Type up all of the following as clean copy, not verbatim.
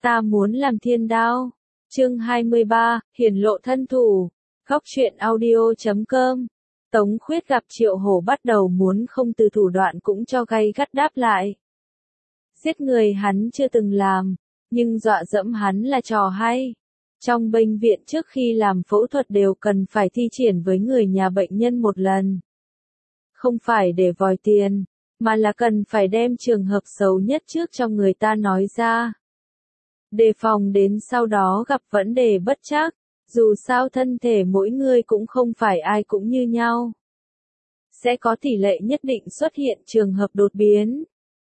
Ta muốn làm thiên đao. Chương 23, hiển lộ thân thủ. Góc truyện audio.com. Tống Khuyết gặp Triệu Hổ bắt đầu muốn không từ thủ đoạn cũng cho gay gắt đáp lại. Giết người hắn chưa từng làm, nhưng dọa dẫm hắn là trò hay. Trong bệnh viện trước khi làm phẫu thuật đều cần phải thi triển với người nhà bệnh nhân một lần. Không phải để vòi tiền, mà là cần phải đem trường hợp xấu nhất trước cho người ta nói ra. Đề phòng đến sau đó gặp vấn đề bất trắc, dù sao thân thể mỗi người cũng không phải ai cũng như nhau. Sẽ có tỷ lệ nhất định xuất hiện trường hợp đột biến.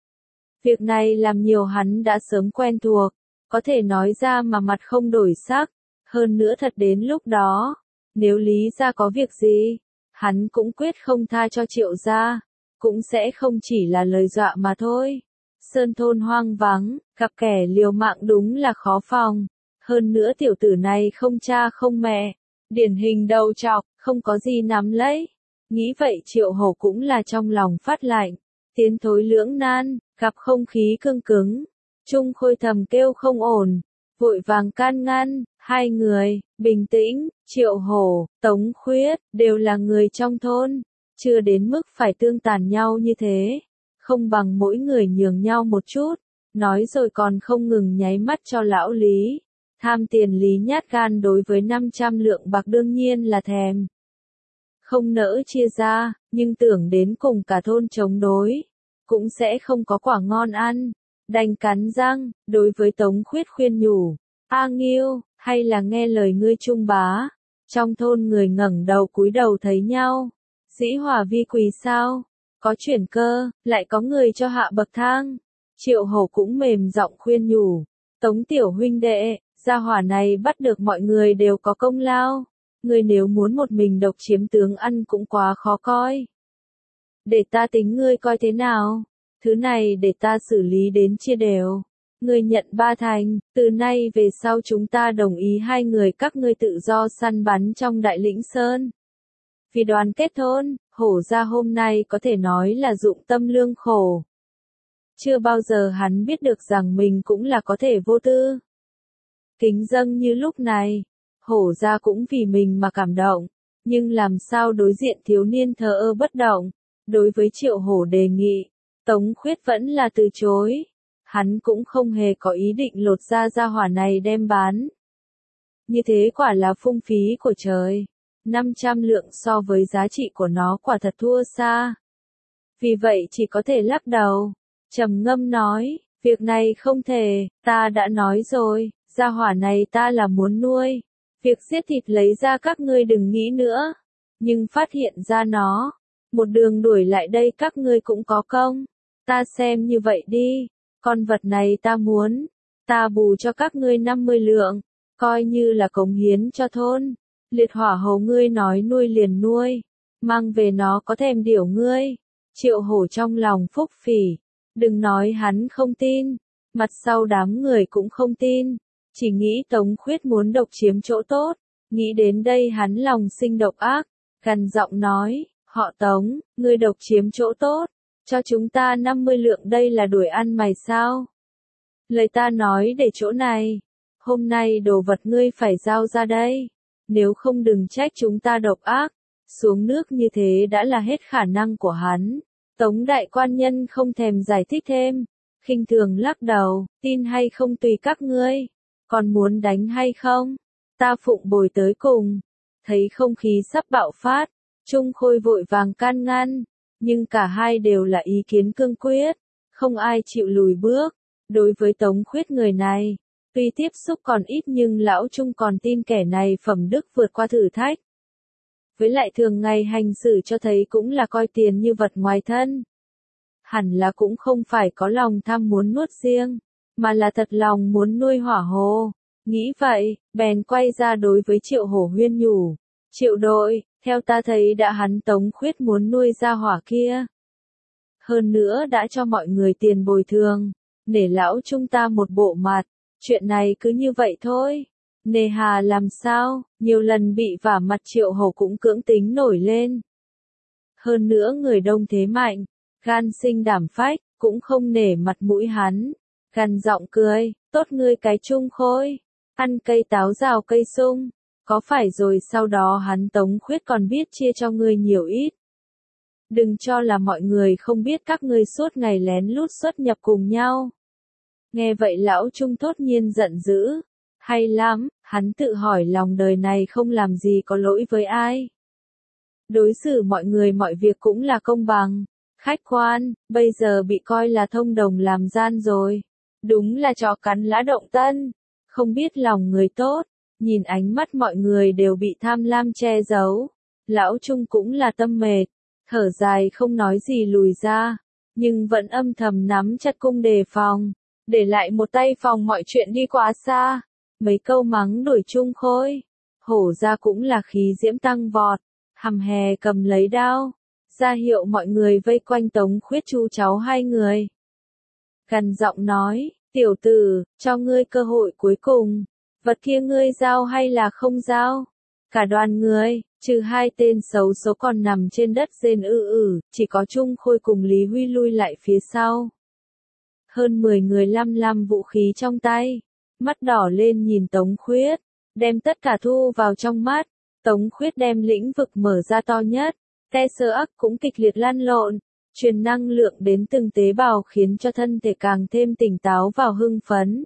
Việc này làm nhiều hắn đã sớm quen thuộc, có thể nói ra mà mặt không đổi sắc, hơn nữa thật đến lúc đó, nếu Lý gia có việc gì, hắn cũng quyết không tha cho Triệu gia, cũng sẽ không chỉ là lời dọa mà thôi. Sơn thôn hoang vắng, gặp kẻ liều mạng đúng là khó phòng, hơn nữa tiểu tử này không cha không mẹ, điển hình đầu trọc, không có gì nắm lấy. Nghĩ vậy Triệu Hổ cũng là trong lòng phát lạnh, tiến thối lưỡng nan, gặp không khí cương cứng. Trung Khôi thầm kêu không ổn, vội vàng can ngăn, hai người, bình tĩnh, Triệu Hổ, Tống Khuyết, đều là người trong thôn, chưa đến mức phải tương tàn nhau như thế, không bằng mỗi người nhường nhau một chút, nói rồi còn không ngừng nháy mắt cho lão Lý. Tham tiền Lý nhát gan đối với 500 lượng bạc đương nhiên là thèm. Không nỡ chia ra, nhưng tưởng đến cùng cả thôn chống đối, cũng sẽ không có quả ngon ăn. Đành cắn răng, đối với Tống Khuyết khuyên nhủ, A Nghiêu, hay là nghe lời ngươi Trung bá. Trong thôn người ngẩng đầu cúi đầu thấy nhau, dĩ hòa vi quý sao, có chuyển cơ, lại có người cho hạ bậc thang. Triệu Hổ cũng mềm giọng khuyên nhủ, Tống tiểu huynh đệ, gia hỏa này bắt được mọi người đều có công lao, ngươi nếu muốn một mình độc chiếm tướng ăn cũng quá khó coi. Để ta tính ngươi coi thế nào. Thứ này để ta xử lý đến chia đều. Ngươi nhận 3 thành, từ nay về sau chúng ta đồng ý hai người các ngươi tự do săn bắn trong Đại Lĩnh Sơn. Vì đoàn kết thôn, Hổ gia hôm nay có thể nói là dụng tâm lương khổ. Chưa bao giờ hắn biết được rằng mình cũng là có thể vô tư. Kính dâng như lúc này, Hổ gia cũng vì mình mà cảm động, nhưng làm sao đối diện thiếu niên thờ ơ bất động, đối với Triệu Hổ đề nghị. Tống Khuyết vẫn là từ chối, hắn cũng không hề có ý định lột ra gia hỏa này đem bán. Như thế quả là phung phí của trời, 500 lượng so với giá trị của nó quả thật thua xa. Vì vậy chỉ có thể lắc đầu, trầm ngâm nói, việc này không thể, ta đã nói rồi, gia hỏa này ta là muốn nuôi, việc giết thịt lấy ra các ngươi đừng nghĩ nữa, nhưng phát hiện ra nó, một đường đuổi lại đây các ngươi cũng có công. Ta xem như vậy đi, con vật này ta muốn, ta bù cho các ngươi 50 lượng, coi như là cống hiến cho thôn. Liệt Hỏa hầu ngươi nói nuôi liền nuôi, mang về nó có thèm điểu ngươi. Triệu Hổ trong lòng phúc phỉ, đừng nói hắn không tin, mặt sau đám người cũng không tin, chỉ nghĩ Tống Khuyết muốn độc chiếm chỗ tốt, nghĩ đến đây hắn lòng sinh độc ác, gằn giọng nói, họ Tống, ngươi độc chiếm chỗ tốt. Cho chúng ta 50 lượng đây là đuổi ăn mày sao? Lời ta nói để chỗ này. Hôm nay đồ vật ngươi phải giao ra đây. Nếu không đừng trách chúng ta độc ác. Xuống nước như thế đã là hết khả năng của hắn. Tống đại quan nhân không thèm giải thích thêm. Khinh thường lắc đầu, tin hay không tùy các ngươi. Còn muốn đánh hay không? Ta phụng bồi tới cùng. Thấy không khí sắp bạo phát. Trung Khôi vội vàng can ngăn. Nhưng cả hai đều là ý kiến cương quyết, không ai chịu lùi bước. Đối với Tống Khuyết người này, tuy tiếp xúc còn ít nhưng lão Trung còn tin kẻ này phẩm đức vượt qua thử thách. Với lại thường ngày hành xử cho thấy cũng là coi tiền như vật ngoài thân. Hẳn là cũng không phải có lòng tham muốn nuốt riêng, mà là thật lòng muốn nuôi Hỏa hồ. Nghĩ vậy, bèn quay ra đối với Triệu Hổ huyên nhủ. Triệu đội, theo ta thấy đã hắn Tống Khuyết muốn nuôi gia hỏa kia. Hơn nữa đã cho mọi người tiền bồi thường, nể lão chúng ta một bộ mặt, chuyện này cứ như vậy thôi. Nề hà làm sao, nhiều lần bị vả mặt Triệu Hổ cũng cưỡng tính nổi lên. Hơn nữa người đông thế mạnh, gan sinh đảm phách, cũng không nể mặt mũi hắn. Gằn giọng cười, tốt ngươi cái Trung Khôi, ăn cây táo rào cây sung, có phải rồi sau đó hắn Tống Khuyết còn biết chia cho ngươi nhiều ít. Đừng cho là mọi người không biết các ngươi suốt ngày lén lút xuất nhập cùng nhau. Nghe vậy lão Trung thốt nhiên giận dữ. Hay lắm, hắn tự hỏi lòng đời này không làm gì có lỗi với ai. Đối xử mọi người mọi việc cũng là công bằng, khách quan, bây giờ bị coi là thông đồng làm gian rồi. Đúng là chó cắn lã động tân, không biết lòng người tốt, nhìn ánh mắt mọi người đều bị tham lam che giấu. Lão Trung cũng là tâm mệt, thở dài không nói gì lùi ra, nhưng vẫn âm thầm nắm chặt cung đề phòng, để lại một tay phòng mọi chuyện đi quá xa. Mấy câu mắng đuổi Trung Khôi, hổ ra cũng là khí diễm tăng vọt, hầm hè cầm lấy đao, ra hiệu mọi người vây quanh Tống Khuyết chu cháu hai người. Gần giọng nói, tiểu tử, cho ngươi cơ hội cuối cùng, vật kia ngươi giao hay là không giao? Cả đoàn người, trừ hai tên xấu số còn nằm trên đất rên chỉ có Trung Khôi cùng Lý Huy lui lại phía sau. Hơn 10 người lăm vũ khí trong tay, mắt đỏ lên nhìn Tống Khuyết, đem tất cả thu vào trong mắt. Tống Khuyết đem lĩnh vực mở ra to nhất, te sơ ắc cũng kịch liệt lăn lộn, truyền năng lượng đến từng tế bào khiến cho thân thể càng thêm tỉnh táo và hưng phấn.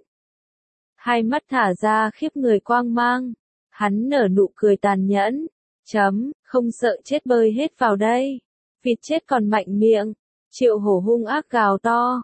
Hai mắt thả ra khiếp người quang mang, hắn nở nụ cười tàn nhẫn, không sợ chết bơi hết vào đây, vịt chết còn mạnh miệng, Triệu Hổ hung ác gào to,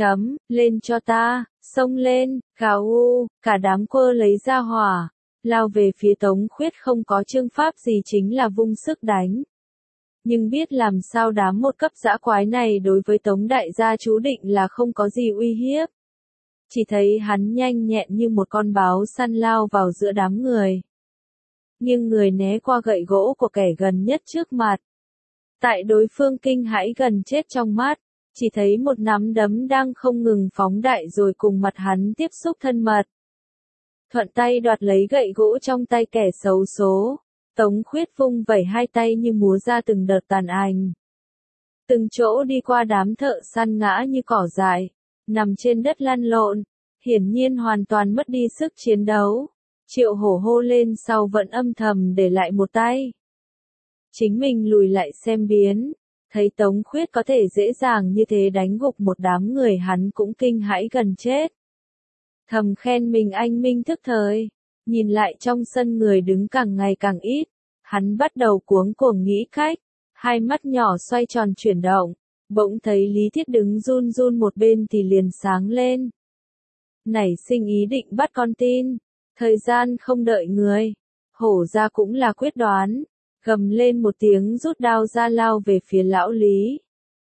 lên cho ta, xông lên, gào cả đám quơ lấy ra hỏa, lao về phía Tống Khuyết không có chương pháp gì chính là vung sức đánh. Nhưng biết làm sao đám một cấp dã quái này đối với Tống đại gia chú định là không có gì uy hiếp. Chỉ thấy hắn nhanh nhẹn như một con báo săn lao vào giữa đám người. Nhưng người né qua gậy gỗ của kẻ gần nhất trước mặt. Tại đối phương kinh hãi gần chết trong mắt, chỉ thấy một nắm đấm đang không ngừng phóng đại rồi cùng mặt hắn tiếp xúc thân mật. Thuận tay đoạt lấy gậy gỗ trong tay kẻ xấu số, Tống Khuyết vung vẩy hai tay như múa ra từng đợt tàn ảnh. Từng chỗ đi qua đám thợ săn ngã như cỏ dại, nằm trên đất lăn lộn, hiển nhiên hoàn toàn mất đi sức chiến đấu. Triệu Hổ hô lên sau vẫn âm thầm để lại một tay. Chính mình lùi lại xem biến, thấy Tống Khuyết có thể dễ dàng như thế đánh gục một đám người hắn cũng kinh hãi gần chết. Thầm khen mình anh minh thức thời, nhìn lại trong sân người đứng càng ngày càng ít, hắn bắt đầu cuống cuồng nghĩ cách, hai mắt nhỏ xoay tròn chuyển động, bỗng thấy Lý Thiết đứng run run một bên thì liền sáng lên. Nảy sinh ý định bắt con tin, thời gian không đợi người, hổ ra cũng là quyết đoán, gầm lên một tiếng rút đao ra lao về phía lão Lý.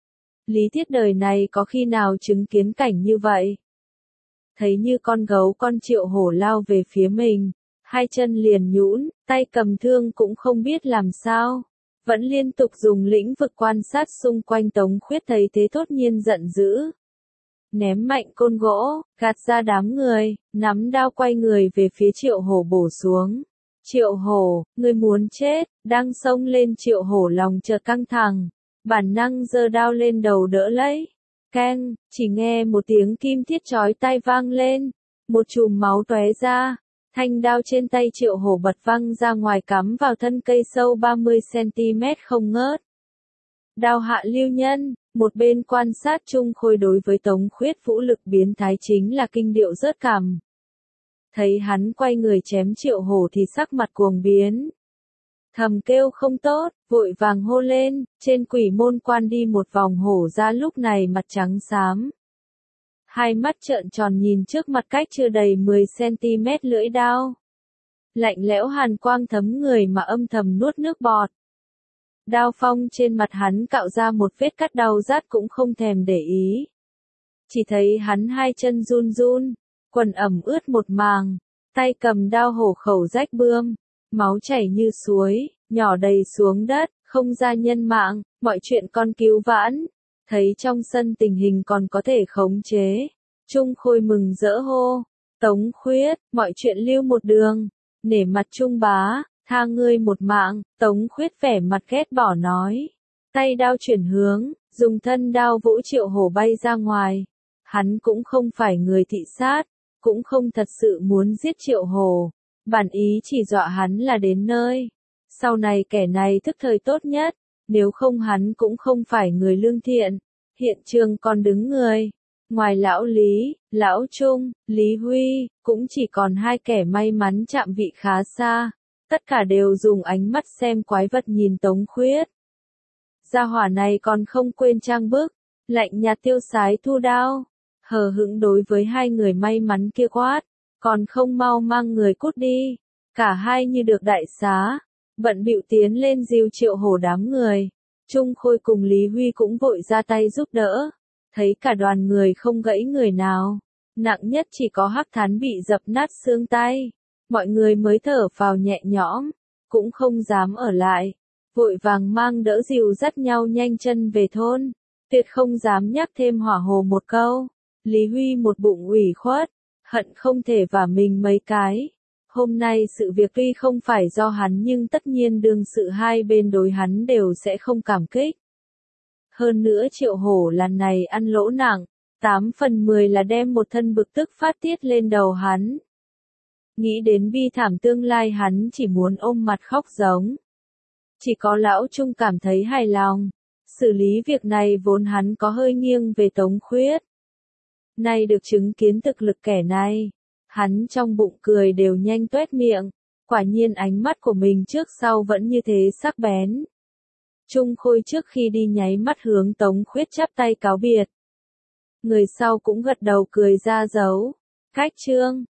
Lý Thiết đời này có khi nào chứng kiến cảnh như vậy? Thấy như con gấu con Triệu Hổ lao về phía mình, hai chân liền nhũn, tay cầm thương cũng không biết làm sao, vẫn liên tục dùng lĩnh vực quan sát xung quanh. Tống Khuyết thấy thế thốt nhiên giận dữ. Ném mạnh côn gỗ, gạt ra đám người, nắm đao quay người về phía Triệu Hổ bổ xuống. Triệu Hổ, ngươi muốn chết, đang xông lên. Triệu Hổ lòng chợt căng thẳng, bản năng giơ đao lên đầu đỡ lấy. Keng, chỉ nghe một tiếng kim thiết chói tai vang lên, một chùm máu tóe ra, thanh đao trên tay Triệu Hổ bật văng ra ngoài cắm vào thân cây sâu 30 cm không ngớt. Đao hạ lưu nhân, một bên quan sát Trung Khôi đối với Tống Khuyết vũ lực biến thái chính là kinh điệu rớt cằm. Thấy hắn quay người chém Triệu Hổ thì sắc mặt cuồng biến. Thầm kêu không tốt, vội vàng hô lên, trên quỷ môn quan đi một vòng. Hổ ra lúc này mặt trắng xám. Hai mắt trợn tròn nhìn trước mặt cách chưa đầy 10 cm lưỡi đao. Lạnh lẽo hàn quang thấm người mà âm thầm nuốt nước bọt. Đao phong trên mặt hắn cạo ra một vết cắt đau rát cũng không thèm để ý. Chỉ thấy hắn hai chân run run, quần ẩm ướt một màng, tay cầm đao hổ khẩu rách bươm, máu chảy như suối, nhỏ đầy xuống đất, không ra nhân mạng, mọi chuyện con cứu vãn. Thấy trong sân tình hình còn có thể khống chế, Trung Khôi mừng rỡ hô, Tống Khuyết, mọi chuyện lưu một đường, nể mặt Trung bá, tha ngươi một mạng. Tống Khuyết vẻ mặt ghét bỏ nói, tay đao chuyển hướng, dùng thân đao vỗ Triệu Hổ bay ra ngoài. Hắn cũng không phải người thị sát, cũng không thật sự muốn giết Triệu Hổ, bản ý chỉ dọa hắn là đến nơi. Sau này kẻ này thức thời tốt nhất, nếu không hắn cũng không phải người lương thiện. Hiện trường còn đứng người. Ngoài lão Lý, lão Trung, Lý Huy, cũng chỉ còn hai kẻ may mắn chạm vị khá xa. Tất cả đều dùng ánh mắt xem quái vật nhìn Tống Khuyết. Gia hỏa này còn không quên trang bức, lạnh nhạt tiêu sái thu đao, hờ hững đối với hai người may mắn kia quát, còn không mau mang người cút đi. Cả hai như được đại xá, bận bịu tiến lên dìu Triệu Hổ đám người. Trung Khôi cùng Lý Huy cũng vội ra tay giúp đỡ. Thấy cả đoàn người không gãy người nào, nặng nhất chỉ có Hắc Thán bị dập nát xương tay. Mọi người mới thở phào nhẹ nhõm, cũng không dám ở lại, vội vàng mang đỡ dìu dắt nhau nhanh chân về thôn, tuyệt không dám nhắc thêm Hỏa Hồ một câu. Lý Huy một bụng ủy khuất, hận không thể vả mình mấy cái. Hôm nay sự việc tuy không phải do hắn nhưng tất nhiên đương sự hai bên đối hắn đều sẽ không cảm kích. Hơn nữa Triệu Hổ lần này ăn lỗ nặng, 8 phần 10 là đem một thân bực tức phát tiết lên đầu hắn. Nghĩ đến bi thảm tương lai hắn chỉ muốn ôm mặt khóc giống. Chỉ có lão Trung cảm thấy hài lòng. Xử lý việc này vốn hắn có hơi nghiêng về Tống Khuyết. Nay được chứng kiến thực lực kẻ này, hắn trong bụng cười đều nhanh tuét miệng. Quả nhiên ánh mắt của mình trước sau vẫn như thế sắc bén. Trung Khôi trước khi đi nháy mắt hướng Tống Khuyết chắp tay cáo biệt. Người sau cũng gật đầu cười ra dấu. Cách chương